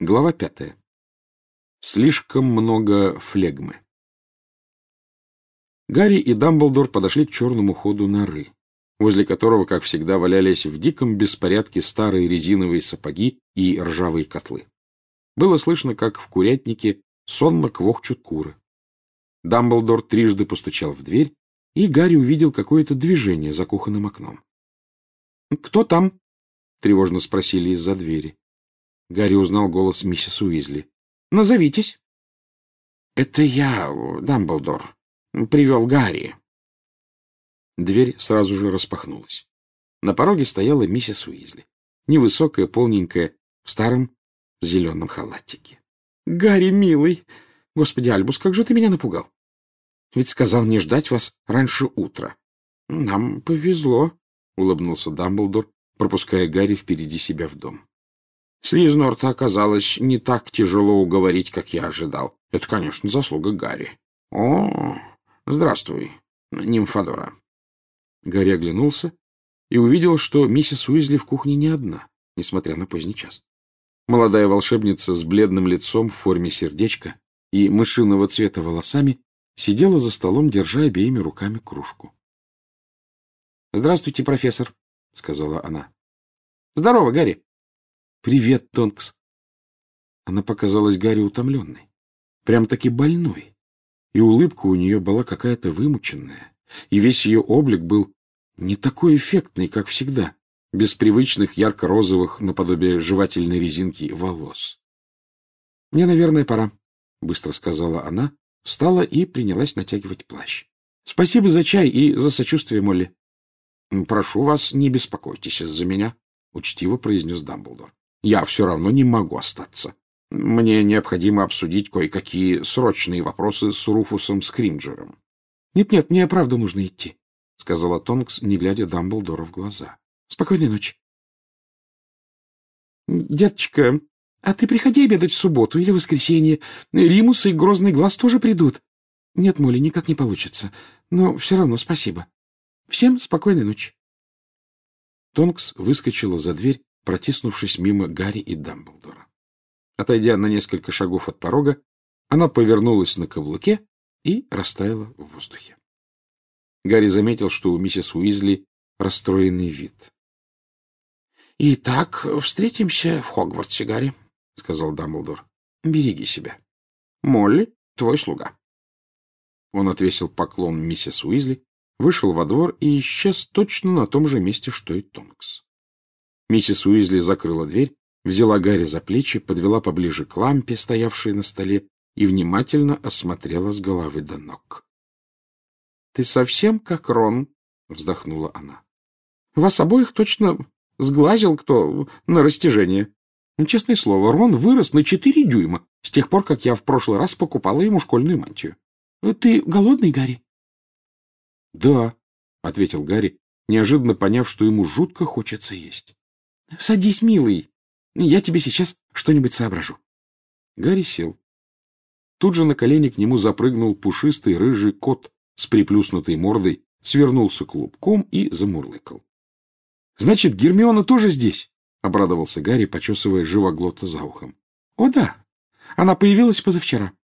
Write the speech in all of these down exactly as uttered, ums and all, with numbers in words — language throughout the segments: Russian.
Глава пятая. Слишком много флегмы. Гарри и Дамблдор подошли к черному ходу норы, возле которого, как всегда, валялись в диком беспорядке старые резиновые сапоги и ржавые котлы. Было слышно, как в курятнике сонно квохчут куры. Дамблдор трижды постучал в дверь, и Гарри увидел какое-то движение за кухонным окном. — Кто там? — тревожно спросили из-за двери. Гарри узнал голос миссис Уизли. — Назовитесь. — Это я, Дамблдор. Привел Гарри. Дверь сразу же распахнулась. На пороге стояла миссис Уизли, невысокая, полненькая, в старом зеленом халатике. — Гарри, милый! Господи, Альбус, как же ты меня напугал! Ведь сказал не ждать вас раньше утра. — Нам повезло, — улыбнулся Дамблдор, пропуская Гарри впереди себя в дом. Слизнорта оказалось не так тяжело уговорить, как я ожидал. Это, конечно, заслуга Гарри. О, здравствуй, нимфадора. Гарри оглянулся и увидел, что миссис Уизли в кухне не одна, несмотря на поздний час. Молодая волшебница с бледным лицом в форме сердечка и мышиного цвета волосами сидела за столом, держа обеими руками кружку. — Здравствуйте, профессор, — сказала она. — Здорово, Гарри. — Привет, Тонкс. Она показалась Гарри утомленной, прям-таки больной, и улыбка у нее была какая-то вымученная, и весь ее облик был не такой эффектный, как всегда, без привычных ярко-розовых, наподобие жевательной резинки, волос. — Мне, наверное, пора, — быстро сказала она, встала и принялась натягивать плащ. — Спасибо за чай и за сочувствие, Молли. — Прошу вас, не беспокойтесь из-за меня, — учтиво произнес Дамблдор. Я все равно не могу остаться. Мне необходимо обсудить кое-какие срочные вопросы с Руфусом Скримджером. Нет, — Нет-нет, мне правда нужно идти, — сказала Тонкс, не глядя Дамблдору в глаза. — Спокойной ночи. — Деточка, а ты приходи обедать в субботу или воскресенье. Римус и Грозный Глаз тоже придут. — Нет, Молли, никак не получится. Но все равно спасибо. Всем спокойной ночи. Тонкс выскочила за дверь, протиснувшись мимо Гарри и Дамблдора. Отойдя на несколько шагов от порога, она повернулась на каблуке и растаяла в воздухе. Гарри заметил, что у миссис Уизли расстроенный вид. — Итак, встретимся в Хогвартсе, Гарри, — сказал Дамблдор. — Береги себя. Молли, твой слуга. Он отвесил поклон миссис Уизли, вышел во двор и исчез точно на том же месте, что и Тонкс. Миссис Уизли закрыла дверь, взяла Гарри за плечи, подвела поближе к лампе, стоявшей на столе, и внимательно осмотрела с головы до ног. — Ты совсем как Рон, — вздохнула она. — Вас обоих точно сглазил кто на растяжение. Честное слово, Рон вырос на четыре дюйма с тех пор, как я в прошлый раз покупала ему школьную мантию. — Ты голодный, Гарри? — Да, — ответил Гарри, неожиданно поняв, что ему жутко хочется есть. — Садись, милый. Я тебе сейчас что-нибудь соображу. Гарри сел. Тут же на колени к нему запрыгнул пушистый рыжий кот с приплюснутой мордой, свернулся клубком и замурлыкал. — Значит, Гермиона тоже здесь? — обрадовался Гарри, почесывая живоглота за ухом. — О, да. Она появилась позавчера.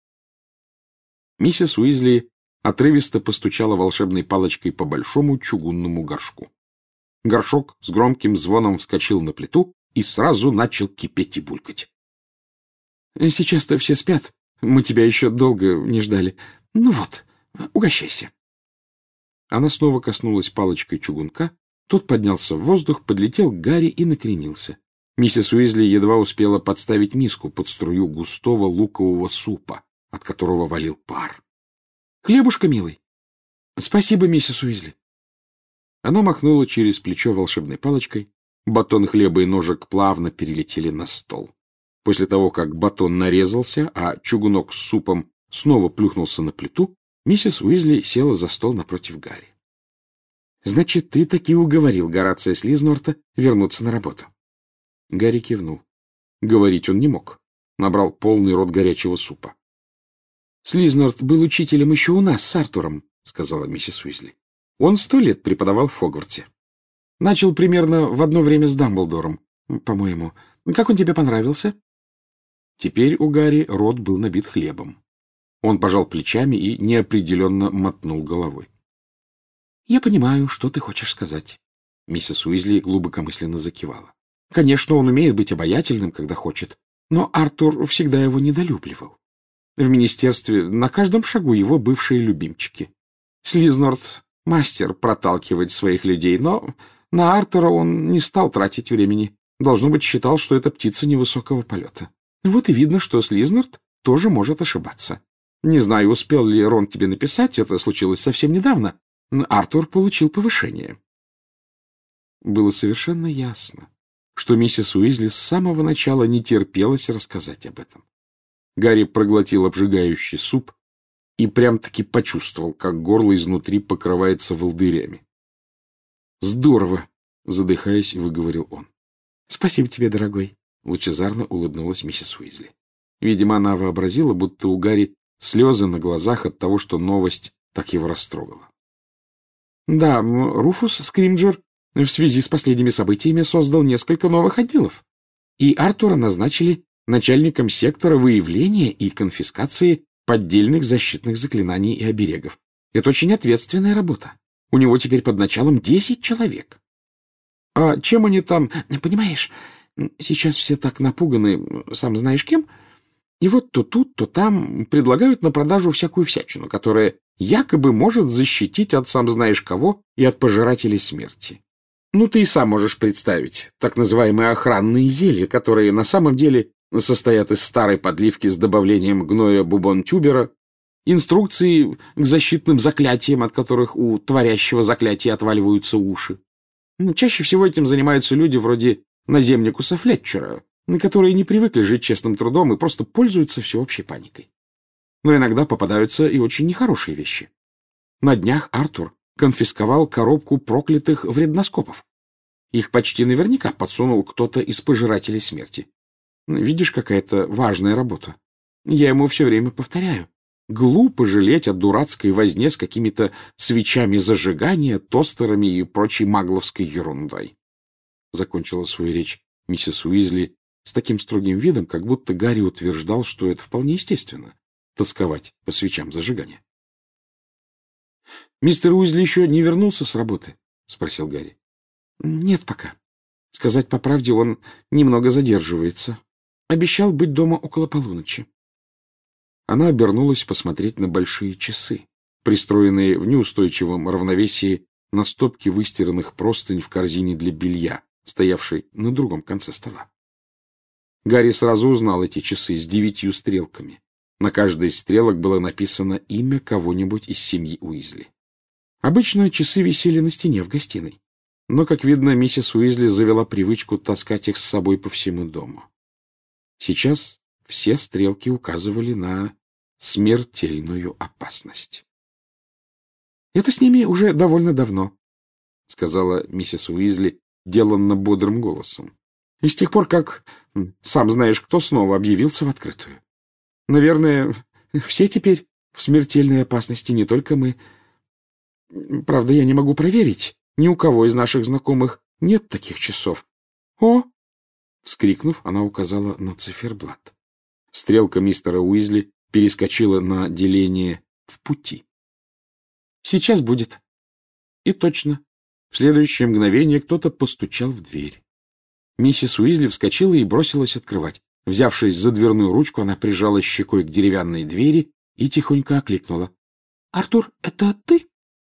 Миссис Уизли отрывисто постучала волшебной палочкой по большому чугунному горшку. Горшок с громким звоном вскочил на плиту и сразу начал кипеть и булькать. — Сейчас-то все спят. Мы тебя еще долго не ждали. Ну вот, угощайся. Она снова коснулась палочкой чугунка. Тот поднялся в воздух, подлетел к Гарри и накренился. Миссис Уизли едва успела подставить миску под струю густого лукового супа, от которого валил пар. — Хлебушка, милый. — Спасибо, миссис Уизли. Она махнула через плечо волшебной палочкой. Батон хлеба и ножик плавно перелетели на стол. После того, как батон нарезался, а чугунок с супом снова плюхнулся на плиту, миссис Уизли села за стол напротив Гарри. — Значит, ты таки уговорил Горация Слизнорта вернуться на работу. Гарри кивнул. Говорить он не мог. Набрал полный рот горячего супа. — Слизнорт был учителем еще у нас с Артуром, — сказала миссис Уизли. Он сто лет преподавал в Хогвартсе. Начал примерно в одно время с Дамблдором, по-моему. Как он тебе понравился? Теперь у Гарри рот был набит хлебом. Он пожал плечами и неопределенно мотнул головой. — Я понимаю, что ты хочешь сказать. Миссис Уизли глубокомысленно закивала. Конечно, он умеет быть обаятельным, когда хочет, но Артур всегда его недолюбливал. В министерстве на каждом шагу его бывшие любимчики. Слизнорд — мастер проталкивать своих людей, но на Артура он не стал тратить времени. Должно быть, считал, что это птица невысокого полета. Вот и видно, что Слизнорд тоже может ошибаться. Не знаю, успел ли Рон тебе написать, это случилось совсем недавно. Артур получил повышение. Было совершенно ясно, что миссис Уизли с самого начала не терпелось рассказать об этом. Гарри проглотил обжигающий суп и прям-таки почувствовал, как горло изнутри покрывается волдырями. — Здорово! — задыхаясь, выговорил он. — Спасибо тебе, дорогой! — лучезарно улыбнулась миссис Уизли. Видимо, она вообразила, будто у Гарри слезы на глазах от того, что новость так его растрогала. — Да, Руфус Скримджер в связи с последними событиями создал несколько новых отделов, и Артура назначили начальником сектора выявления и конфискации поддельных защитных заклинаний и оберегов. Это очень ответственная работа. У него теперь под началом десять человек. А чем они там... Понимаешь, сейчас все так напуганы, сам знаешь кем, и вот то тут, то там предлагают на продажу всякую всячину, которая якобы может защитить от сам знаешь кого и от пожирателей смерти. Ну, ты и сам можешь представить так называемые охранные зелья, которые на самом деле состоят из старой подливки с добавлением гноя бубон-тюбера, инструкции к защитным заклятиям, от которых у творящего заклятия отваливаются уши. Чаще всего этим занимаются люди вроде наземникуса Флетчера, которые не привыкли жить честным трудом и просто пользуются всеобщей паникой. Но иногда попадаются и очень нехорошие вещи. На днях Артур конфисковал коробку проклятых вредноскопов. Их почти наверняка подсунул кто-то из пожирателей смерти. Видишь, какая-то важная работа. Я ему все время повторяю. Глупо жалеть о дурацкой возне с какими-то свечами зажигания, тостерами и прочей магловской ерундой. Закончила свою речь миссис Уизли с таким строгим видом, как будто Гарри утверждал, что это вполне естественно — тосковать по свечам зажигания. — Мистер Уизли еще не вернулся с работы? — спросил Гарри. — Нет пока. Сказать по правде, он немного задерживается. Обещал быть дома около полуночи. Она обернулась посмотреть на большие часы, пристроенные в неустойчивом равновесии на стопке выстиранных простынь в корзине для белья, стоявшей на другом конце стола. Гарри сразу узнал эти часы с девятью стрелками. На каждой из стрелок было написано имя кого-нибудь из семьи Уизли. Обычно часы висели на стене в гостиной, но, как видно, миссис Уизли завела привычку таскать их с собой по всему дому. Сейчас все стрелки указывали на смертельную опасность. — Это с ними уже довольно давно, — сказала миссис Уизли деланно бодрым голосом. — И с тех пор, как сам знаешь кто снова объявился в открытую. Наверное, все теперь в смертельной опасности, не только мы. Правда, я не могу проверить. Ни у кого из наших знакомых нет таких часов. О! Вскрикнув, она указала на циферблат. Стрелка мистера Уизли перескочила на деление в пути. Сейчас будет. И точно. В следующее мгновение кто-то постучал в дверь. Миссис Уизли вскочила и бросилась открывать. Взявшись за дверную ручку, она прижала щекой к деревянной двери и тихонько окликнула. — Артур, это ты?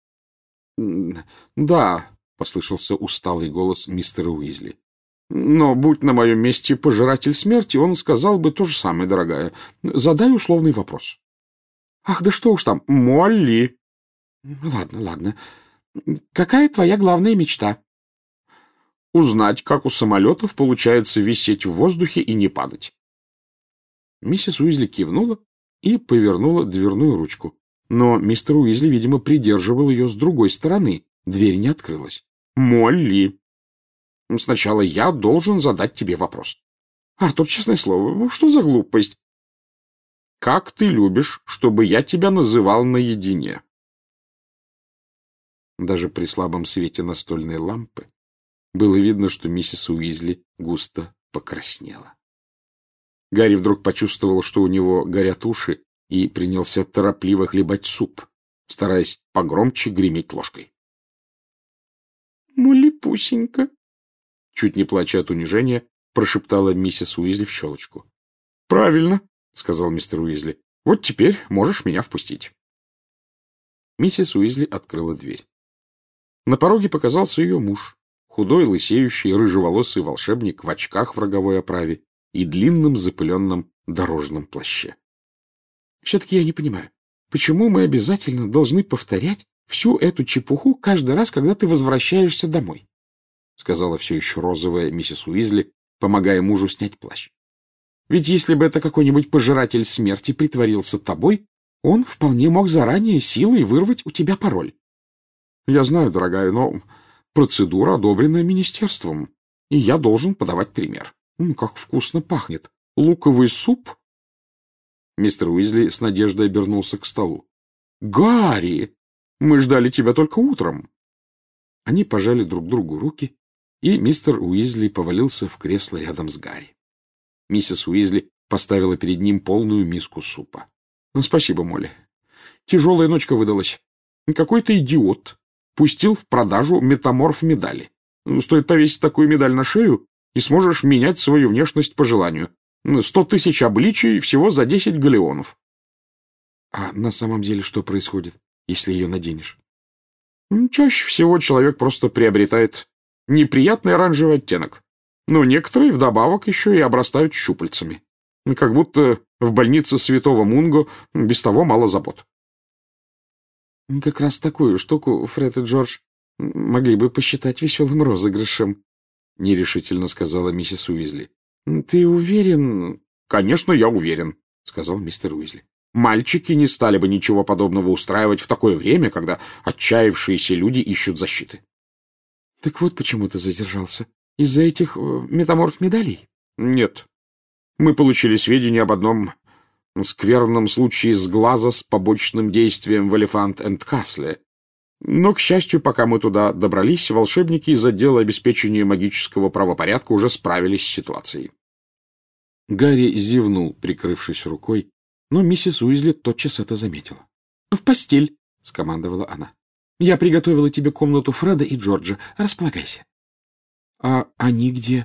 — Да, — послышался усталый голос мистера Уизли. — Но, будь на моем месте пожиратель смерти, он сказал бы то же самое, дорогая. Задай условный вопрос. — Ах, да что уж там, Молли! — Ладно, ладно. Какая твоя главная мечта? — Узнать, как у самолетов получается висеть в воздухе и не падать. Миссис Уизли кивнула и повернула дверную ручку. Но мистер Уизли, видимо, придерживал ее с другой стороны. Дверь не открылась. — Молли! Сначала я должен задать тебе вопрос. — Артур, честное слово, что за глупость? — Как ты любишь, чтобы я тебя называл наедине? Даже при слабом свете настольной лампы было видно, что миссис Уизли густо покраснела. Гарри вдруг почувствовал, что у него горят уши, и принялся торопливо хлебать суп, стараясь погромче греметь ложкой. «Молли-пусенька!» Чуть не плача от унижения, прошептала миссис Уизли в щелочку. «Правильно», — сказал мистер Уизли. «Вот теперь можешь меня впустить». Миссис Уизли открыла дверь. На пороге показался ее муж, худой, лысеющий, рыжеволосый волшебник в очках в роговой оправе и длинном запыленном дорожном плаще. «Все-таки я не понимаю, почему мы обязательно должны повторять всю эту чепуху каждый раз, когда ты возвращаешься домой?» — сказала все еще розовая миссис Уизли, помогая мужу снять плащ. «Ведь если бы это какой-нибудь пожиратель смерти притворился тобой, он вполне мог заранее силой вырвать у тебя пароль». «Я знаю, дорогая, но процедура одобрена министерством, и я должен подавать пример. М, как вкусно пахнет! Луковый суп!» Мистер Уизли с надеждой обернулся к столу. «Гарри! Мы ждали тебя только утром!» Они пожали друг другу руки, и мистер Уизли повалился в кресло рядом с Гарри. Миссис Уизли поставила перед ним полную миску супа. — Спасибо, Молли. Тяжелая ночка выдалась. Какой-то идиот пустил в продажу метаморф-медали. Стоит повесить такую медаль на шею, и сможешь менять свою внешность по желанию. Сто тысяч обличий всего за десять галеонов. — А на самом деле что происходит, если ее наденешь? — Чаще всего человек просто приобретает неприятный оранжевый оттенок. Но некоторые вдобавок еще и обрастают щупальцами. Как будто в больнице Святого Мунго без того мало забот. — Как раз такую штуку Фред и Джордж могли бы посчитать веселым розыгрышем, — нерешительно сказала миссис Уизли. — Ты уверен? — Конечно, я уверен, — сказал мистер Уизли. — Мальчики не стали бы ничего подобного устраивать в такое время, когда отчаявшиеся люди ищут защиты. — Так вот почему ты задержался. Из-за этих э, метаморф-медалей? — Нет. Мы получили сведения об одном скверном случае с глаза с побочным действием в Элефант-энд-Касле. Но, к счастью, пока мы туда добрались, волшебники из отдела обеспечения магического правопорядка уже справились с ситуацией. Гарри зевнул, прикрывшись рукой, но миссис Уизли тотчас это заметила. — В постель, — скомандовала она. — Я приготовила тебе комнату Фреда и Джорджа. Располагайся. — А они где?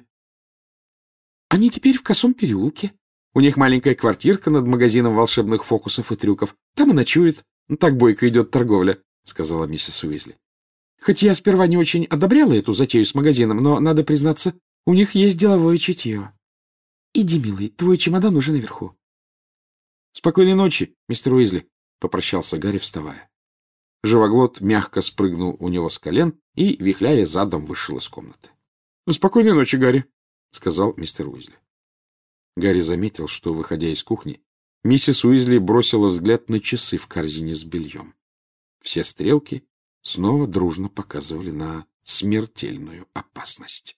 — Они теперь в Косом переулке. У них маленькая квартирка над магазином волшебных фокусов и трюков. Там и ночует. Так бойко идет торговля, — сказала миссис Уизли. — Хоть я сперва не очень одобряла эту затею с магазином, но, надо признаться, у них есть деловое чутье. Иди, милый, твой чемодан уже наверху. — Спокойной ночи, мистер Уизли, — попрощался Гарри, вставая. Живоглот мягко спрыгнул у него с колен и, вихляя задом, вышел из комнаты. — Спокойной ночи, Гарри, — сказал мистер Уизли. Гарри заметил, что, выходя из кухни, миссис Уизли бросила взгляд на часы в корзине с бельем. Все стрелки снова дружно показывали на смертельную опасность.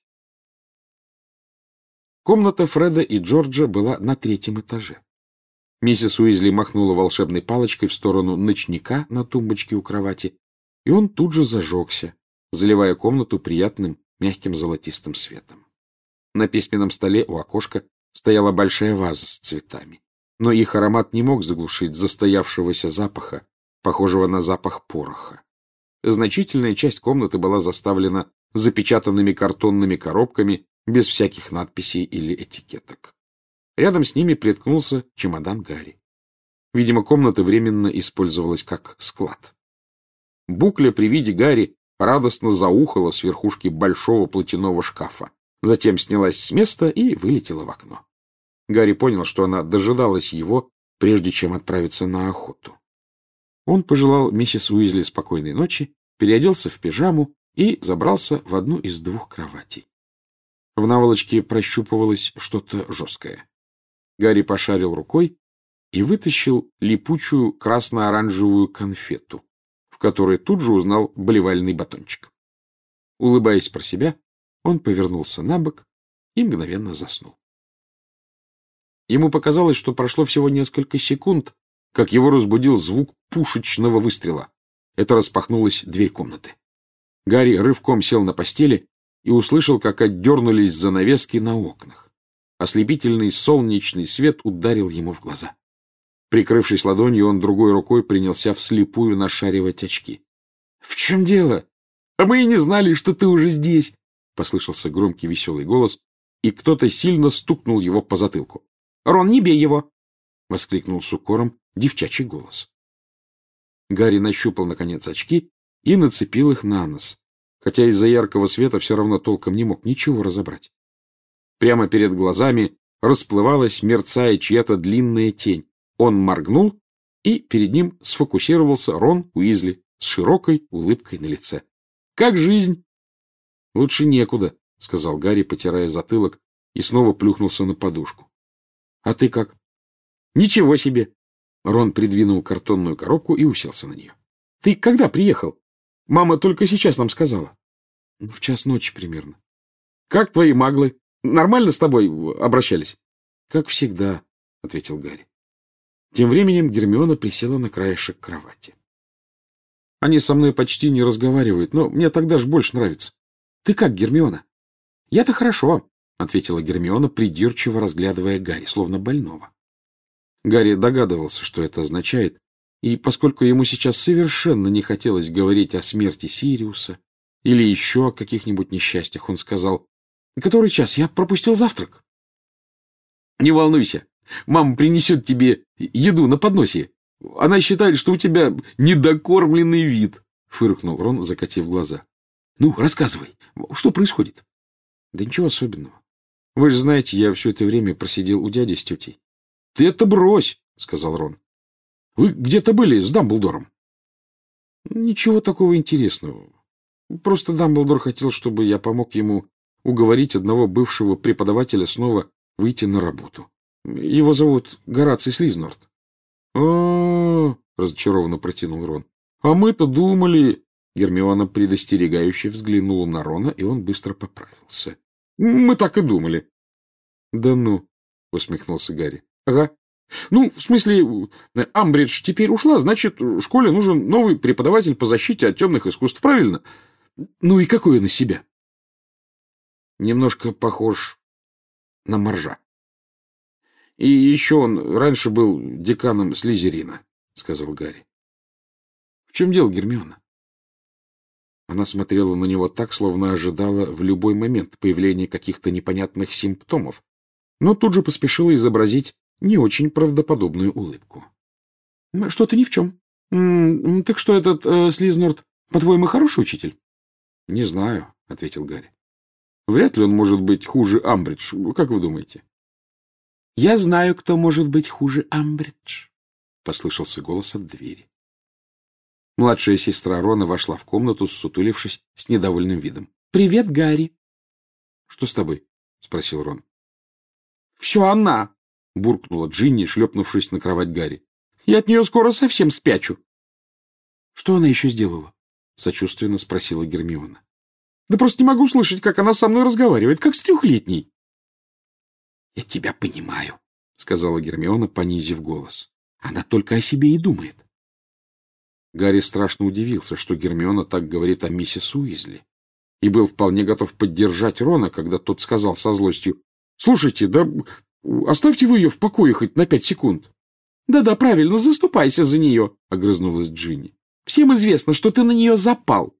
Комната Фреда и Джорджа была на третьем этаже. Миссис Уизли махнула волшебной палочкой в сторону ночника на тумбочке у кровати, и он тут же зажегся, заливая комнату приятным мягким золотистым светом. На письменном столе у окошка стояла большая ваза с цветами, но их аромат не мог заглушить застоявшегося запаха, похожего на запах пороха. Значительная часть комнаты была заставлена запечатанными картонными коробками без всяких надписей или этикеток. Рядом с ними приткнулся чемодан Гарри. Видимо, комната временно использовалась как склад. Букля при виде Гарри радостно заухала с верхушки большого платяного шкафа, затем снялась с места и вылетела в окно. Гарри понял, что она дожидалась его, прежде чем отправиться на охоту. Он пожелал миссис Уизли спокойной ночи, переоделся в пижаму и забрался в одну из двух кроватей. В наволочке прощупывалось что-то жесткое. Гарри пошарил рукой и вытащил липучую красно-оранжевую конфету, в которой тут же узнал блевальный батончик. Улыбаясь про себя, он повернулся на бок и мгновенно заснул. Ему показалось, что прошло всего несколько секунд, как его разбудил звук пушечного выстрела. Это распахнулась дверь комнаты. Гарри рывком сел на постели и услышал, как отдернулись занавески на окнах. Ослепительный солнечный свет ударил ему в глаза. Прикрывшись ладонью, он другой рукой принялся вслепую нашаривать очки. — В чем дело? — А мы и не знали, что ты уже здесь! — послышался громкий веселый голос, и кто-то сильно стукнул его по затылку. — Рон, не бей его! — воскликнул с укором девчачий голос. Гарри нащупал, наконец, очки и нацепил их на нос, хотя из-за яркого света все равно толком не мог ничего разобрать. Прямо перед глазами расплывалась, мерцая, чья-то длинная тень. Он моргнул, и перед ним сфокусировался Рон Уизли с широкой улыбкой на лице. — Как жизнь? — Лучше некуда, — сказал Гарри, потирая затылок, и снова плюхнулся на подушку. — А ты как? — Ничего себе! Рон придвинул картонную коробку и уселся на нее. — Ты когда приехал? Мама только сейчас нам сказала. — В час ночи примерно. — Как твои маглы? Нормально с тобой обращались? — Как всегда, — ответил Гарри. Тем временем Гермиона присела на краешек кровати. — Они со мной почти не разговаривают, но мне так даже больше нравится. — Ты как, Гермиона? — Я-то хорошо, — ответила Гермиона, придирчиво разглядывая Гарри, словно больного. Гарри догадывался, что это означает, и поскольку ему сейчас совершенно не хотелось говорить о смерти Сириуса или еще о каких-нибудь несчастьях, он сказал: — Который час? Я пропустил завтрак. — Не волнуйся, мама принесет тебе еду на подносе. Она считает, что у тебя недокормленный вид, — фыркнул Рон, закатив глаза. — Ну, рассказывай, что происходит? — Да ничего особенного. Вы же знаете, я все это время просидел у дяди с тетей. — Ты это брось, — сказал Рон. — Вы где-то были с Дамблдором? — Ничего такого интересного. Просто Дамблдор хотел, чтобы я помог ему уговорить одного бывшего преподавателя снова выйти на работу. Его зовут Гораций Слизнорд. — О-о-о! — разочарованно протянул Рон. — А мы-то думали... Гермиона предостерегающе взглянула на Рона, и он быстро поправился. — Мы так и думали. — Да ну! — усмехнулся Гарри. — Ага. Ну, в смысле, Амбридж теперь ушла, значит, школе нужен новый преподаватель по защите от темных искусств, правильно? Ну и какой он из себя? Немножко похож на моржа. И еще он раньше был деканом Слизерина, — сказал Гарри. — В чем дело, Гермиона? Она смотрела на него так, словно ожидала в любой момент появления каких-то непонятных симптомов, но тут же поспешила изобразить не очень правдоподобную улыбку. — Что-то ни в чем. — Так что этот э, Слизнорд, по-твоему, хороший учитель? — Не знаю, — ответил Гарри. — Вряд ли он может быть хуже Амбридж. Как вы думаете? — Я знаю, кто может быть хуже Амбридж, — послышался голос от двери. Младшая сестра Рона вошла в комнату, ссутулившись с недовольным видом. — Привет, Гарри. — Что с тобой? — спросил Рон. — Все она! — буркнула Джинни, шлепнувшись на кровать Гарри. — Я от нее скоро совсем спячу. — Что она еще сделала? — сочувственно спросила Гермиона. — Да просто не могу слышать, как она со мной разговаривает, как с трехлетней. — Я тебя понимаю, — сказала Гермиона, понизив голос. — Она только о себе и думает. Гарри страшно удивился, что Гермиона так говорит о миссис Уизли, и был вполне готов поддержать Рона, когда тот сказал со злостью: — Слушайте, да оставьте вы ее в покое хоть на пять секунд. Да — Да-да, правильно, заступайся за нее, — огрызнулась Джинни. — Всем известно, что ты на нее запал.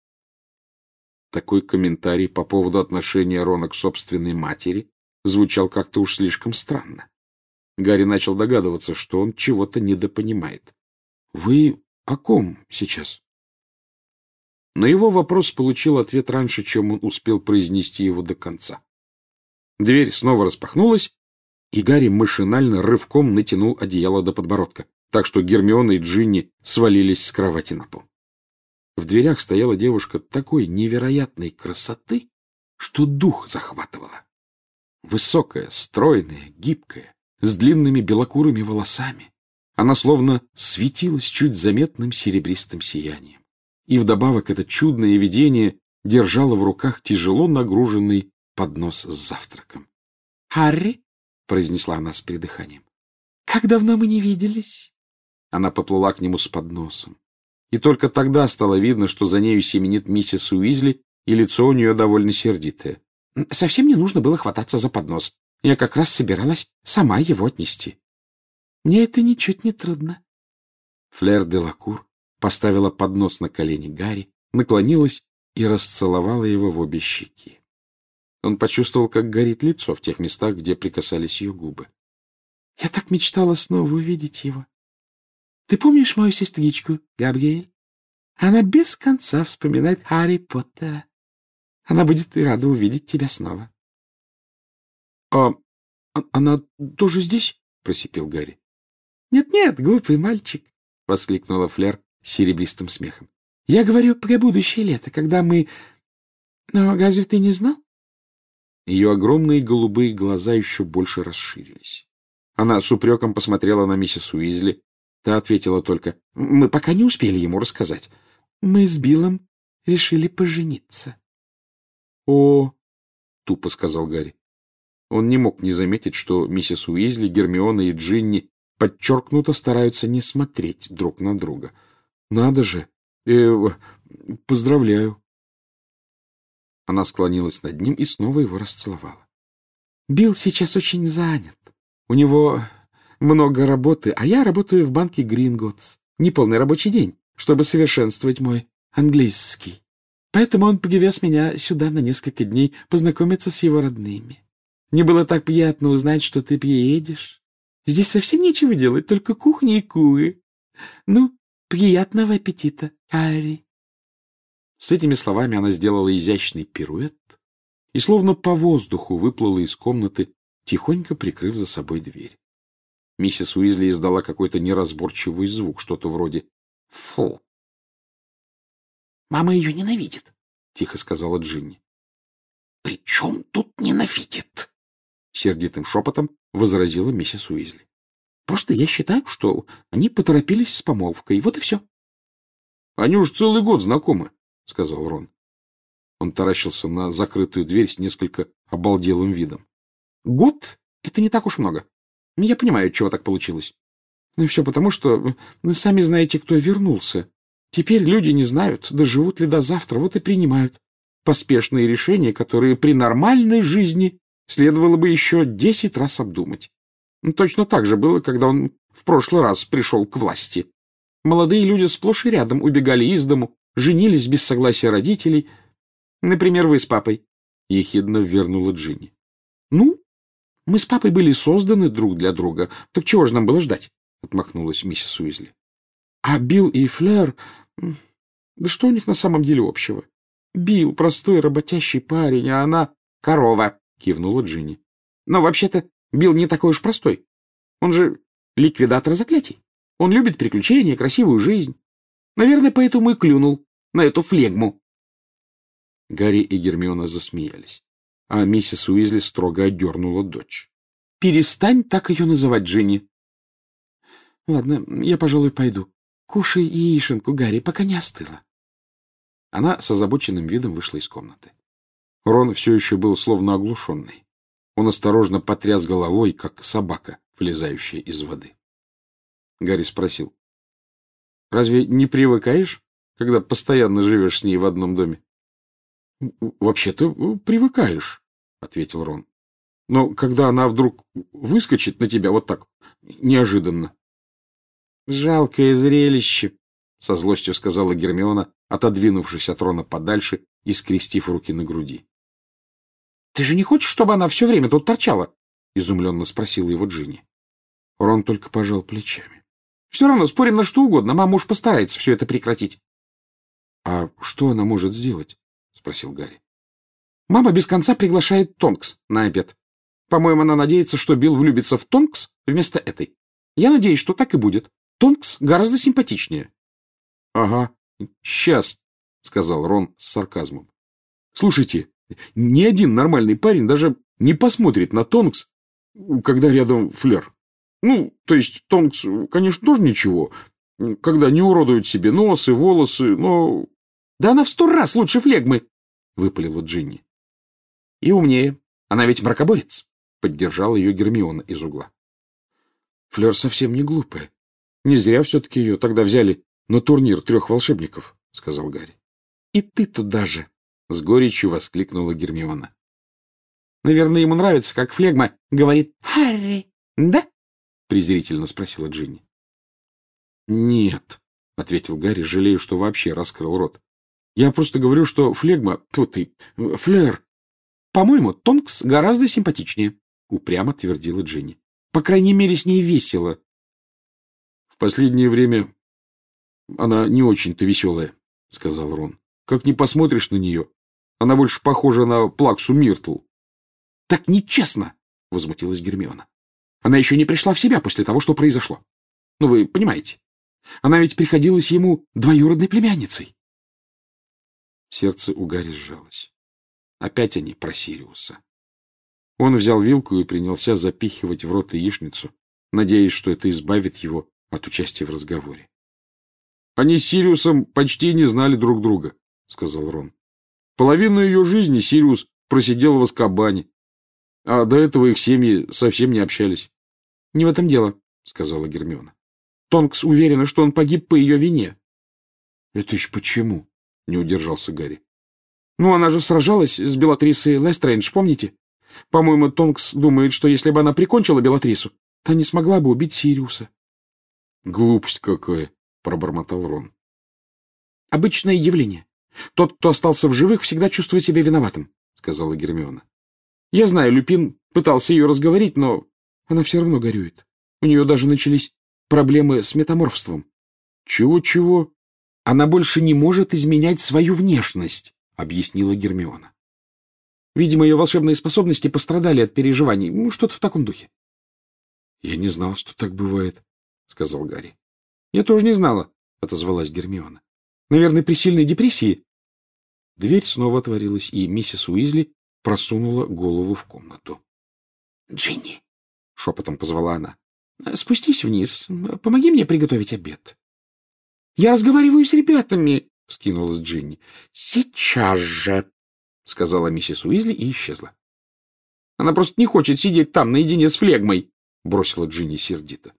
Такой комментарий по поводу отношения Рона к собственной матери звучал как-то уж слишком странно. Гарри начал догадываться, что он чего-то недопонимает. — Вы о ком сейчас? Но его вопрос получил ответ раньше, чем он успел произнести его до конца. Дверь снова распахнулась, и Гарри машинально рывком натянул одеяло до подбородка, так что Гермиона и Джинни свалились с кровати на пол. В дверях стояла девушка такой невероятной красоты, что дух захватывала. Высокая, стройная, гибкая, с длинными белокурыми волосами. Она словно светилась чуть заметным серебристым сиянием. И вдобавок это чудное видение держало в руках тяжело нагруженный поднос с завтраком. — Харри, — произнесла она с придыханием, — как давно мы не виделись? Она поплыла к нему с подносом. И только тогда стало видно, что за нею семенит миссис Уизли, и лицо у нее довольно сердитое. — Совсем не нужно было хвататься за поднос. Я как раз собиралась сама его отнести. Мне это ничуть не трудно. Флер де Лакур поставила поднос на колени Гарри, наклонилась и расцеловала его в обе щеки. Он почувствовал, как горит лицо в тех местах, где прикасались ее губы. — Я так мечтала снова увидеть его. Ты помнишь мою сестричку, Габриэль? Она без конца вспоминает Харри Поттера. Она будет рада увидеть тебя снова. — А она тоже здесь? — просипел Гарри. Нет, — Нет-нет, глупый мальчик, — воскликнула Флер с серебристым смехом. — Я говорю про будущее лето, когда мы... Но разве ты не знал? Ее огромные голубые глаза еще больше расширились. Она с упреком посмотрела на миссис Уизли. Та ответила только: — Мы пока не успели ему рассказать. Мы с Биллом решили пожениться. — О, — тупо сказал Гарри. Он не мог не заметить, что миссис Уизли, Гермиона и Джинни подчеркнуто стараются не смотреть друг на друга. — Надо же! Э, поздравляю! Она склонилась над ним и снова его расцеловала. — Билл сейчас очень занят. У него много работы, а я работаю в банке Гринготс. Неполный рабочий день, чтобы совершенствовать мой английский. Поэтому он привез меня сюда на несколько дней познакомиться с его родными. Мне было так приятно узнать, что ты приедешь. Здесь совсем нечего делать, только кухня и куры. Ну, приятного аппетита, Харри. С этими словами она сделала изящный пируэт и словно по воздуху выплыла из комнаты, тихонько прикрыв за собой дверь. Миссис Уизли издала какой-то неразборчивый звук, что-то вроде «фу». «Мама ее ненавидит», — тихо сказала Джинни. «При чем тут ненавидит?» — сердитым шепотом возразила миссис Уизли. «Просто я считаю, что они поторопились с помолвкой, вот и все». «Они уж целый год знакомы», — сказал Рон. Он таращился на закрытую дверь с несколько обалделым видом. «Год — это не так уж много. Я понимаю, чего так получилось. Но все потому, что вы сами знаете, кто вернулся. Теперь люди не знают, доживут ли до завтра, вот и принимают поспешные решения, которые при нормальной жизни следовало бы еще десять раз обдумать. Точно так же было, когда он в прошлый раз пришел к власти. Молодые люди сплошь и рядом убегали из дому, женились без согласия родителей. Например, вы с папой. Ехидно ввернула Джинни. Ну, мы с папой были созданы друг для друга. Так чего же нам было ждать? Отмахнулась миссис Уизли. А Билл и Флер... Да что у них на самом деле общего? Билл — простой работящий парень, а она... Корова, кивнула Джинни. Но вообще-то Билл не такой уж простой. Он же ликвидатор заклятий. Он любит приключения, красивую жизнь. Наверное, поэтому и клюнул на эту флегму. Гарри и Гермиона засмеялись, а миссис Уизли строго отдернула дочь. — Перестань так ее называть, Джинни. — Ладно, я, пожалуй, пойду. Кушай яишенку, Гарри, пока не остыла. Она с озабоченным видом вышла из комнаты. Рон все еще был словно оглушенный. Он осторожно потряс головой, как собака, вылезающая из воды. Гарри спросил: — Разве не привыкаешь, когда постоянно живешь с ней в одном доме? — Вообще-то привыкаешь, — ответил Рон. — Но когда она вдруг выскочит на тебя вот так, неожиданно... — Жалкое зрелище, — со злостью сказала Гермиона, отодвинувшись от Рона подальше и скрестив руки на груди. — Ты же не хочешь, чтобы она все время тут торчала? — изумленно спросила его Джинни. Рон только пожал плечами. — Все равно спорим на что угодно, мама уж постарается все это прекратить. — А что она может сделать? — спросил Гарри. — Мама без конца приглашает Тонкс на обед. По-моему, она надеется, что Билл влюбится в Тонкс вместо этой. Я надеюсь, что так и будет. Тонкс гораздо симпатичнее. — Ага, сейчас, — сказал Рон с сарказмом. — Слушайте, ни один нормальный парень даже не посмотрит на Тонкс, когда рядом Флер. Ну, то есть Тонкс, конечно, тоже ничего, когда не уродуют себе нос и волосы, но... — Да она в сто раз лучше флегмы, — выпалила Джинни. — И умнее. Она ведь мракоборец, — поддержала ее Гермиона из угла. — Флер совсем не глупая. Не зря все-таки ее тогда взяли на турнир трех волшебников, — сказал Гарри. — И ты туда же, — с горечью воскликнула Гермиона. — Наверное, ему нравится, как флегма говорит «Харри». Да? — презрительно спросила Джинни. — Нет, — ответил Гарри, жалея, что вообще раскрыл рот. — Я просто говорю, что флегма... Тут ты... Флер... — По-моему, Тонкс гораздо симпатичнее, — упрямо твердила Джинни. — По крайней мере, с ней весело. — В последнее время она не очень-то веселая, — сказал Рон. — Как ни посмотришь на нее, она больше похожа на Плаксу Миртл. — Так нечестно, — возмутилась Гермиона. Она еще не пришла в себя после того, что произошло. Ну, вы понимаете. Она ведь приходилась ему двоюродной племянницей. Сердце у Гарри сжалось. Опять они про Сириуса. Он взял вилку и принялся запихивать в рот яичницу, надеясь, что это избавит его от участия в разговоре. — Они с Сириусом почти не знали друг друга, — сказал Рон. — Половину ее жизни Сириус просидел в Азкабане, а до этого их семьи совсем не общались. — Не в этом дело, — сказала Гермиона. — Тонкс уверена, что он погиб по ее вине. — Это еще почему? — не удержался Гарри. — Ну, она же сражалась с Белатрисой Лестрейндж, помните? По-моему, Тонкс думает, что если бы она прикончила Белатрису, то не смогла бы убить Сириуса. — Глупость какая, — пробормотал Рон. — Обычное явление. Тот, кто остался в живых, всегда чувствует себя виноватым, — сказала Гермиона. Я знаю, Люпин пытался ее разговорить, но она все равно горюет. У нее даже начались проблемы с метаморфством. Чего-чего? Она больше не может изменять свою внешность, объяснила Гермиона. Видимо, ее волшебные способности пострадали от переживаний. Ну, что-то в таком духе. Я не знал, что так бывает, сказал Гарри. Я тоже не знала, отозвалась Гермиона. Наверное, при сильной депрессии. Дверь снова отворилась, и миссис Уизли просунула голову в комнату. — Джинни! — шепотом позвала она. — Спустись вниз. Помоги мне приготовить обед. — Я разговариваю с ребятами, — вскинулась Джинни. — Сейчас же, — сказала миссис Уизли и исчезла. — Она просто не хочет сидеть там наедине с флегмой, — бросила Джинни сердито.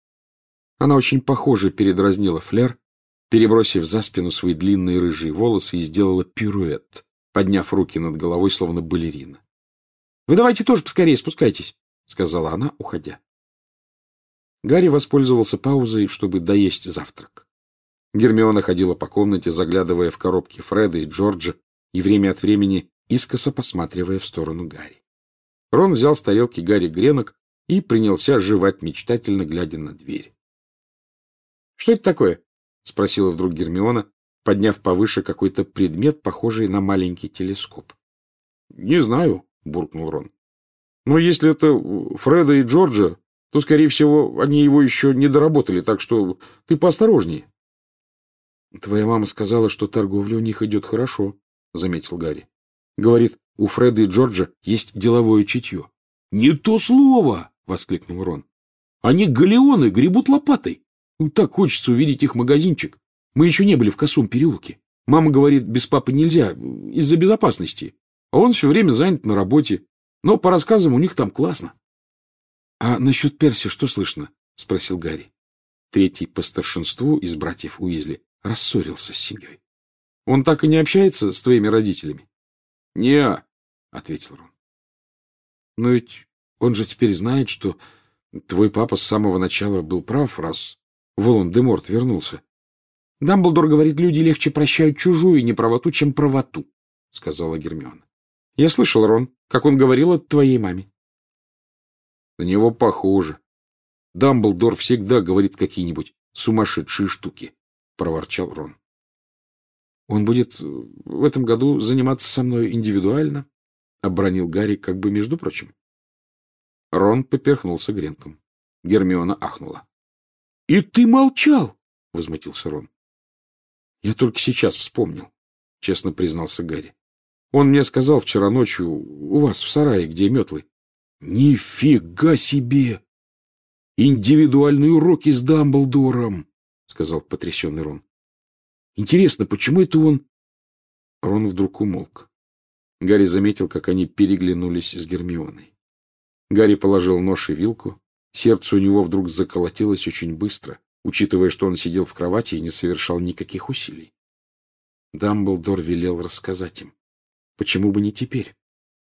Она очень похоже передразнила Флер, перебросив за спину свои длинные рыжие волосы, и сделала пируэт, подняв руки над головой, словно балерина. — Вы давайте тоже поскорее спускайтесь, — сказала она, уходя. Гарри воспользовался паузой, чтобы доесть завтрак. Гермиона ходила по комнате, заглядывая в коробки Фреда и Джорджа и время от времени искоса посматривая в сторону Гарри. Рон взял с тарелки Гарри гренок и принялся жевать мечтательно, глядя на дверь. — Что это такое? — спросила вдруг Гермиона, подняв повыше какой-то предмет, похожий на маленький телескоп. — Не знаю, — буркнул Рон. — Но если это Фреда и Джорджа, то, скорее всего, они его еще не доработали, так что ты поосторожнее. — Твоя мама сказала, что торговля у них идет хорошо, — заметил Гарри. — Говорит, у Фреда и Джорджа есть деловое чутье. — Не то слово! — воскликнул Рон. — Они галеоны гребут лопатой. Так хочется увидеть их магазинчик. Мы еще не были в Косом переулке. Мама говорит, без папы нельзя, из-за безопасности. А он все время занят на работе. Но по рассказам у них там классно. — А насчет Перси что слышно? — спросил Гарри. Третий по старшинству из братьев Уизли рассорился с семьей. — Он так и не общается с твоими родителями? — Не, — ответил Рон. — Но ведь он же теперь знает, что твой папа с самого начала был прав, раз Волан-де-Морт вернулся. — Дамблдор говорит, люди легче прощают чужую неправоту, чем правоту, — сказала Гермиона. — Я слышал, Рон, как он говорил о твоей маме. — На него похоже. Дамблдор всегда говорит какие-нибудь сумасшедшие штуки, — проворчал Рон. — Он будет в этом году заниматься со мной индивидуально, — обронил Гарри, как бы между прочим. Рон поперхнулся гренком. Гермиона ахнула. — И ты молчал! — возмутился Рон. — Я только сейчас вспомнил, — честно признался Гарри. Он мне сказал вчера ночью у вас в сарае, где метлы. — Нифига себе! Индивидуальные уроки с Дамблдором! — сказал потрясенный Рон. — Интересно, почему это он... Рон вдруг умолк. Гарри заметил, как они переглянулись с Гермионой. Гарри положил нож и вилку. Сердце у него вдруг заколотилось очень быстро, учитывая, что он сидел в кровати и не совершал никаких усилий. Дамблдор велел рассказать им. Почему бы не теперь?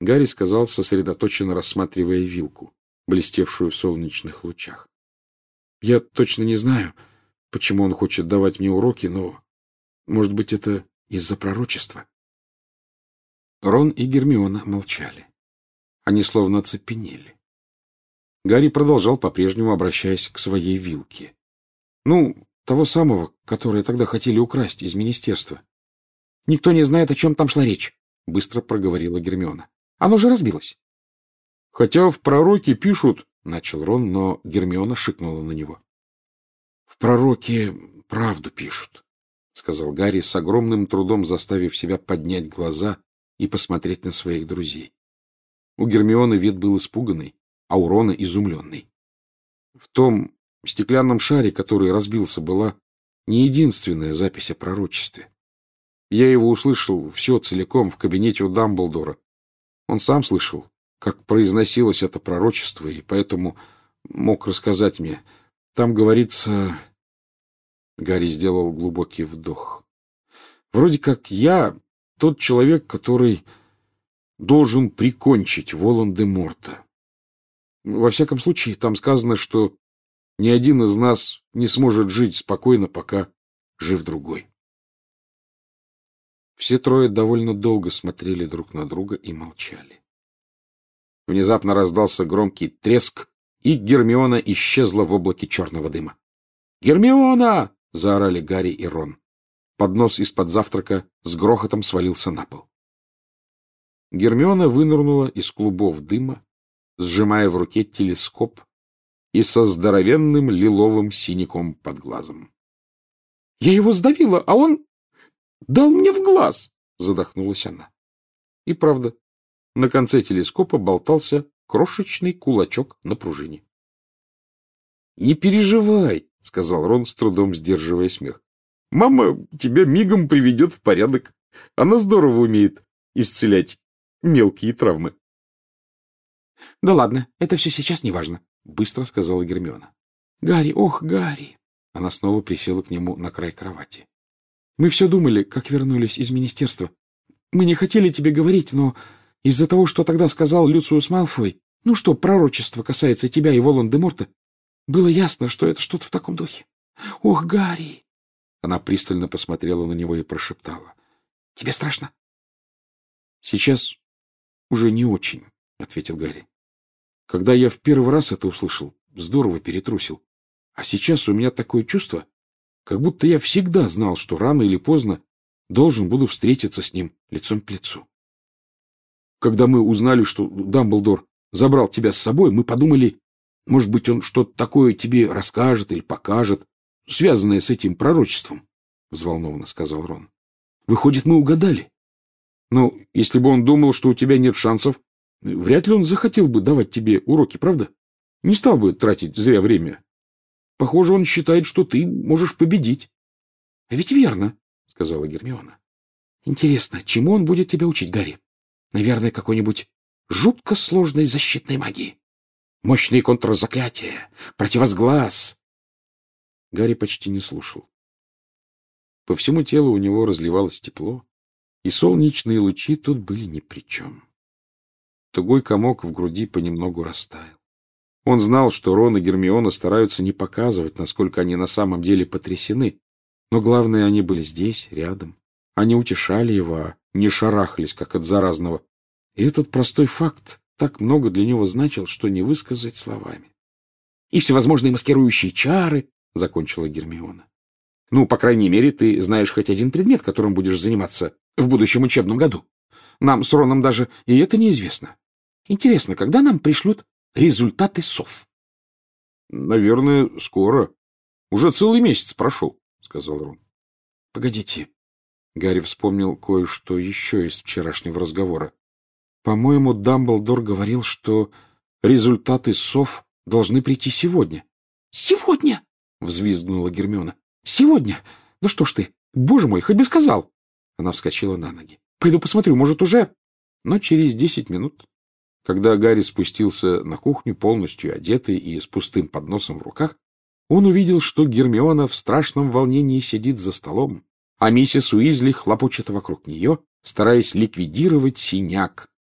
Гарри сказал, сосредоточенно рассматривая вилку, блестевшую в солнечных лучах. Я точно не знаю, почему он хочет давать мне уроки, но, может быть, это из-за пророчества. Рон и Гермиона молчали. Они словно оцепенели. Гарри продолжал, по-прежнему обращаясь к своей вилке. Ну, того самого, которое тогда хотели украсть из министерства. — Никто не знает, о чем там шла речь, — быстро проговорила Гермиона. — Оно же разбилось. — Хотя в пророке пишут, — начал Рон, но Гермиона шикнула на него. — В пророке правду пишут, — сказал Гарри, с огромным трудом заставив себя поднять глаза и посмотреть на своих друзей. У Гермионы вид был испуганный, а у Рона изумленный. В том стеклянном шаре, который разбился, была не единственная запись о пророчестве. Я его услышал все целиком в кабинете у Дамблдора. Он сам слышал, как произносилось это пророчество, и поэтому мог рассказать мне. Там говорится... Гарри сделал глубокий вдох. Вроде как я тот человек, который должен прикончить Волан-де-Морта. Во всяком случае, там сказано, что ни один из нас не сможет жить спокойно, пока жив другой. Все трое довольно долго смотрели друг на друга и молчали. Внезапно раздался громкий треск, и Гермиона исчезла в облаке черного дыма. «Гермиона!» — заорали Гарри и Рон. Поднос из-под завтрака с грохотом свалился на пол. Гермиона вынырнула из клубов дыма, сжимая в руке телескоп и со здоровенным лиловым синяком под глазом. — Я его сдавила, а он дал мне в глаз! — задохнулась она. И правда, на конце телескопа болтался крошечный кулачок на пружине. — Не переживай, — сказал Рон, с трудом сдерживая смех. — Мама тебя мигом приведет в порядок. Она здорово умеет исцелять мелкие травмы. — Да ладно, это все сейчас не важно, — быстро сказала Гермиона. — Гарри, ох, Гарри! Она снова присела к нему на край кровати. — Мы все думали, как вернулись из министерства. Мы не хотели тебе говорить, но из-за того, что тогда сказал Люциус Малфой, ну что пророчество касается тебя и Волан-де-Морта, было ясно, что это что-то в таком духе. Ох, Гарри! Она пристально посмотрела на него и прошептала. — Тебе страшно? — Сейчас уже не очень, — ответил Гарри. Когда я в первый раз это услышал, здорово перетрусил. А сейчас у меня такое чувство, как будто я всегда знал, что рано или поздно должен буду встретиться с ним лицом к лицу. Когда мы узнали, что Дамблдор забрал тебя с собой, мы подумали, может быть, он что-то такое тебе расскажет или покажет, связанное с этим пророчеством, — взволнованно сказал Рон. — Выходит, мы угадали. Но если бы он думал, что у тебя нет шансов, вряд ли он захотел бы давать тебе уроки, правда? Не стал бы тратить зря время. Похоже, он считает, что ты можешь победить. — А ведь верно, — сказала Гермиона. — Интересно, чему он будет тебя учить, Гарри? Наверное, какой-нибудь жутко сложной защитной магии. Мощные контрзаклятия, противосглаз. Гарри почти не слушал. По всему телу у него разливалось тепло, и солнечные лучи тут были ни при чем. Тугой комок в груди понемногу растаял. Он знал, что Рон и Гермиона стараются не показывать, насколько они на самом деле потрясены, но главное, они были здесь, рядом. Они утешали его, а не шарахались, как от заразного. И этот простой факт так много для него значил, что не высказать словами. — И всевозможные маскирующие чары, — закончила Гермиона. — Ну, по крайней мере, ты знаешь хоть один предмет, которым будешь заниматься в будущем учебном году. Нам с Роном даже и это неизвестно. Интересно, когда нам пришлют результаты сов? — Наверное, скоро. Уже целый месяц прошел, — сказал Рон. — Погодите. Гарри вспомнил кое-что еще из вчерашнего разговора. По-моему, Дамблдор говорил, что результаты сов должны прийти сегодня. — Сегодня? — взвизгнула Гермиона. — Сегодня? Да что ж ты, боже мой, хоть бы сказал. Она вскочила на ноги. — Пойду посмотрю, может, уже... Но через десять минут, когда Гарри спустился на кухню, полностью одетый и с пустым подносом в руках, он увидел, что Гермиона в страшном волнении сидит за столом, а миссис Уизли хлопочет вокруг нее, стараясь ликвидировать синяк,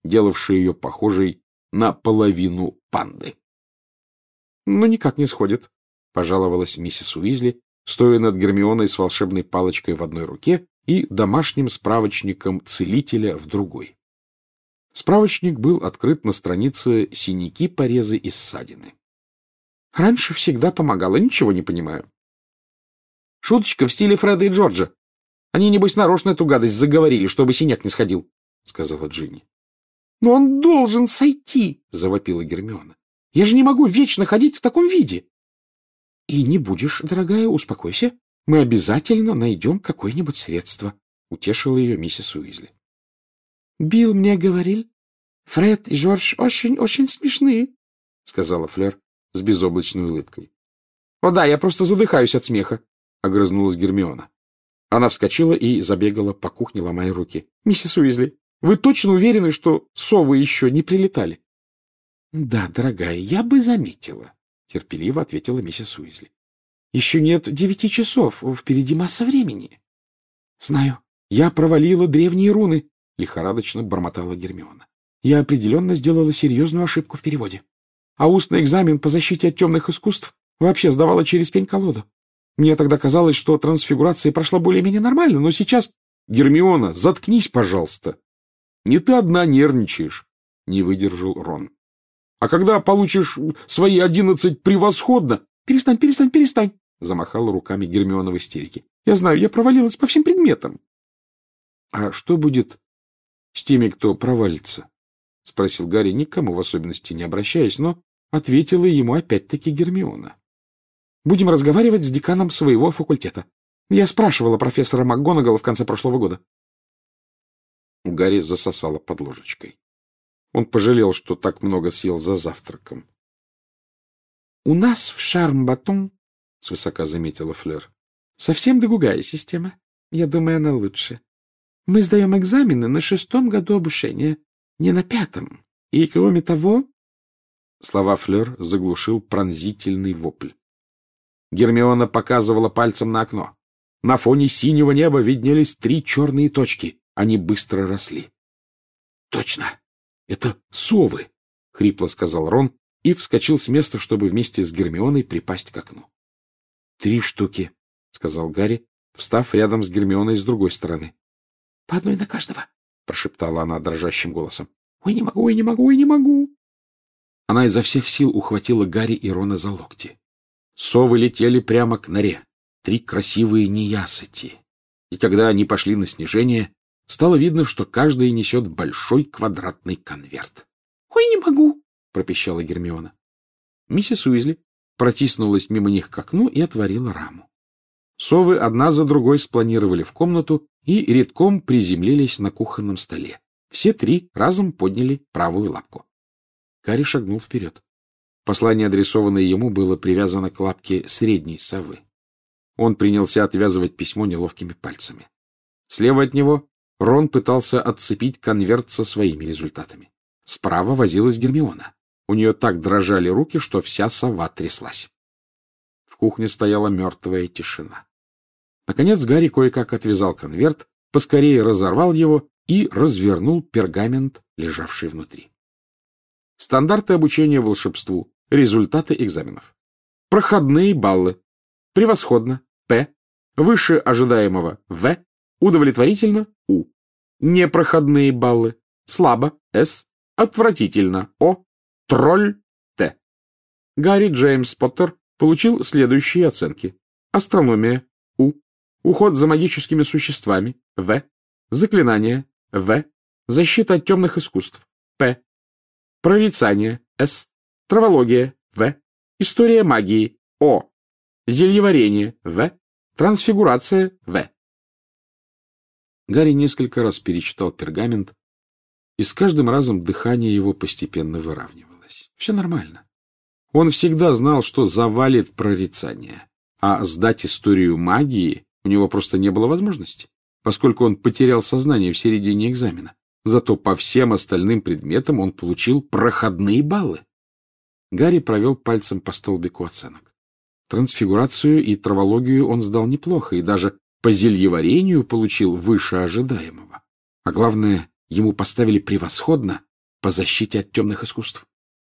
делавшее ее похожей на половину панды. — Ну, никак не сходит, — пожаловалась миссис Уизли, стоя над Гермионой с волшебной палочкой в одной руке и домашним справочником целителя в другой. Справочник был открыт на странице «Синяки, порезы и ссадины». — Раньше всегда помогало, ничего не понимаю. — Шуточка в стиле Фреда и Джорджа. Они, небось, нарочно эту гадость заговорили, чтобы синяк не сходил, — сказала Джинни. — Но он должен сойти, — завопила Гермиона. — Я же не могу вечно ходить в таком виде. — И не будешь, дорогая, успокойся. Мы обязательно найдем какое-нибудь средство, — утешила ее миссис Уизли. — Билл мне говорил, Фред и Джордж очень-очень смешные, — сказала Флёр с безоблачной улыбкой. — О да, я просто задыхаюсь от смеха, — огрызнулась Гермиона. Она вскочила и забегала по кухне, ломая руки. — Миссис Уизли, вы точно уверены, что совы еще не прилетали? — Да, дорогая, я бы заметила, — терпеливо ответила миссис Уизли. — Еще нет девяти часов, впереди масса времени. — Знаю, я провалила древние руны, — лихорадочно бормотала Гермиона. — Я определенно сделала серьезную ошибку в переводе. А устный экзамен по защите от темных искусств вообще сдавала через пень-колоду. Мне тогда казалось, что трансфигурация прошла более-менее нормально, но сейчас... — Гермиона, заткнись, пожалуйста. Не ты одна нервничаешь, — не выдержал Рон. — А когда получишь свои одиннадцать превосходно... — Перестань, перестань, перестань, — замахала руками Гермиона в истерике. — Я знаю, я провалилась по всем предметам. — А что будет с теми, кто провалится? — спросил Гарри, никому в особенности не обращаясь, но ответила ему опять-таки Гермиона. — Будем разговаривать с деканом своего факультета. Я спрашивала профессора МакГонагалл в конце прошлого года. У Гарри засосало под ложечкой. Он пожалел, что так много съел за завтраком. — У нас в Шарм-Батон, — свысока заметила Флёр, — совсем другая система. Я думаю, она лучше. Мы сдаем экзамены на шестом году обучения, не на пятом. И, кроме того... Слова Флёр заглушил пронзительный вопль. Гермиона показывала пальцем на окно. На фоне синего неба виднелись три черные точки. Они быстро росли. — Точно! Это совы! — хрипло сказал Рон и вскочил с места, чтобы вместе с Гермионой припасть к окну. — Три штуки, — сказал Гарри, встав рядом с Гермионой с другой стороны. — По одной на каждого, — прошептала она дрожащим голосом. — Ой, не могу, ой, не могу, ой, не могу. Она изо всех сил ухватила Гарри и Рона за локти. Совы летели прямо к норе, три красивые неясыти. И когда они пошли на снижение, стало видно, что каждая несет большой квадратный конверт. — Ой, не могу! — пропищала Гермиона. Миссис Уизли протиснулась мимо них к окну и отворила раму. Совы одна за другой спланировали в комнату и редком приземлились на кухонном столе. Все три разом подняли правую лапку. Гарри шагнул вперед. Послание, адресованное ему, было привязано к лапке средней совы. Он принялся отвязывать письмо неловкими пальцами. Слева от него Рон пытался отцепить конверт со своими результатами. Справа возилась Гермиона. У нее так дрожали руки, что вся сова тряслась. В кухне стояла мертвая тишина. Наконец Гарри кое-как отвязал конверт, поскорее разорвал его и развернул пергамент, лежавший внутри. Стандарты обучения волшебству. Результаты экзаменов. Проходные баллы. Превосходно. П. Выше ожидаемого. В. Удовлетворительно. У. Непроходные баллы. Слабо. С. Отвратительно. О. Тролль. Т. Гарри Джеймс Поттер получил следующие оценки. Астрономия. У. Уход за магическими существами. В. Заклинания. В. Защита от темных искусств. П. Прорицание. С. Травология. В. История магии. О. Зельеварение. В. Трансфигурация. В. Гарри несколько раз перечитал пергамент, и с каждым разом дыхание его постепенно выравнивалось. Все нормально. Он всегда знал, что завалит прорицание, а сдать историю магии у него просто не было возможности, поскольку он потерял сознание в середине экзамена. Зато по всем остальным предметам он получил проходные баллы. Гарри провел пальцем по столбику оценок. Трансфигурацию и травологию он сдал неплохо, и даже по зельеварению получил выше ожидаемого. А главное, ему поставили превосходно по защите от темных искусств.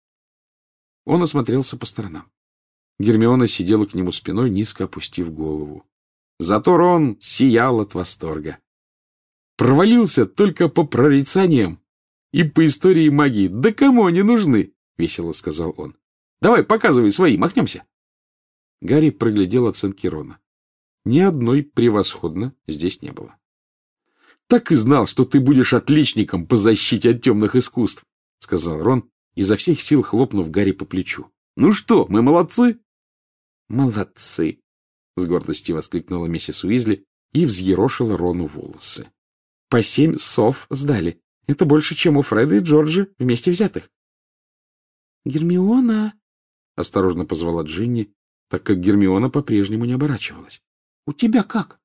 Он осмотрелся по сторонам. Гермиона сидела к нему спиной, низко опустив голову. Зато Рон сиял от восторга. Провалился только по прорицаниям и по истории магии. Да кому они нужны? — весело сказал он. — Давай, показывай свои, махнемся. Гарри проглядел оценки Рона. Ни одной превосходно здесь не было. — Так и знал, что ты будешь отличником по защите от темных искусств, — сказал Рон, изо всех сил хлопнув Гарри по плечу. — Ну что, мы молодцы? — Молодцы! — с гордостью воскликнула миссис Уизли и взъерошила Рону волосы. — По семь сов сдали. Это больше, чем у Фреда и Джорджа вместе взятых. — Гермиона! — осторожно позвала Джинни, так как Гермиона по-прежнему не оборачивалась. — У тебя как?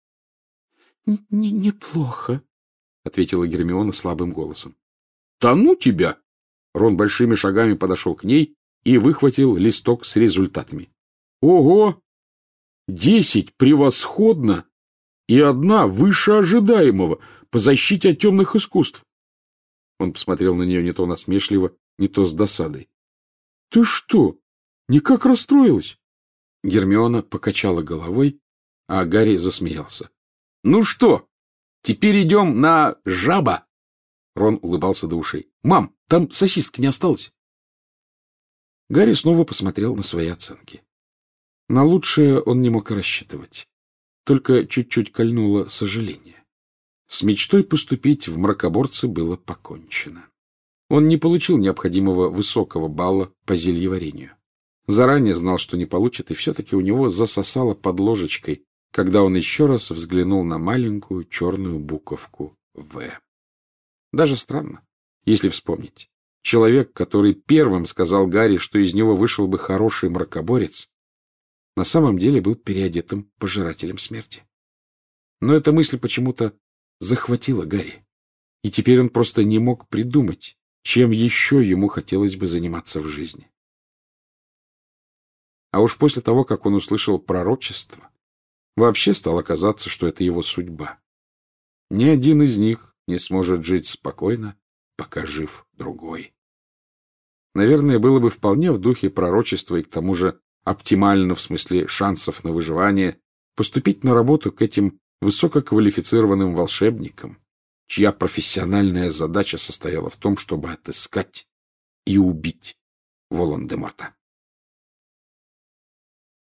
— Неплохо, — ответила Гермиона слабым голосом. — Да ну тебя! Рон большими шагами подошел к ней и выхватил листок с результатами. — Ого! Десять превосходно и одна выше ожидаемого по защите от темных искусств. Он посмотрел на нее не то насмешливо, не то с досадой. — Ты что, никак расстроилась? Гермиона покачала головой, а Гарри засмеялся. — Ну что, теперь идем на жаба? Рон улыбался до ушей. — Мам, там сосиски не осталось. Гарри снова посмотрел на свои оценки. На лучшее он не мог рассчитывать. Только чуть-чуть кольнуло сожаление. С мечтой поступить в мракоборцы было покончено. Он не получил необходимого высокого балла по зельеварению. Заранее знал, что не получит, и все-таки у него засосало под ложечкой, когда он еще раз взглянул на маленькую черную буковку «В». Даже странно, если вспомнить. Человек, который первым сказал Гарри, что из него вышел бы хороший мракоборец, на самом деле был переодетым пожирателем смерти. Но эта мысль почему-то захватила Гарри, и теперь он просто не мог придумать, чем еще ему хотелось бы заниматься в жизни. А уж после того, как он услышал пророчество, вообще стало казаться, что это его судьба. Ни один из них не сможет жить спокойно, пока жив другой. Наверное, было бы вполне в духе пророчества и к тому же оптимально в смысле шансов на выживание поступить на работу к этим высококвалифицированным волшебникам, чья профессиональная задача состояла в том, чтобы отыскать и убить Волан-де-Морта.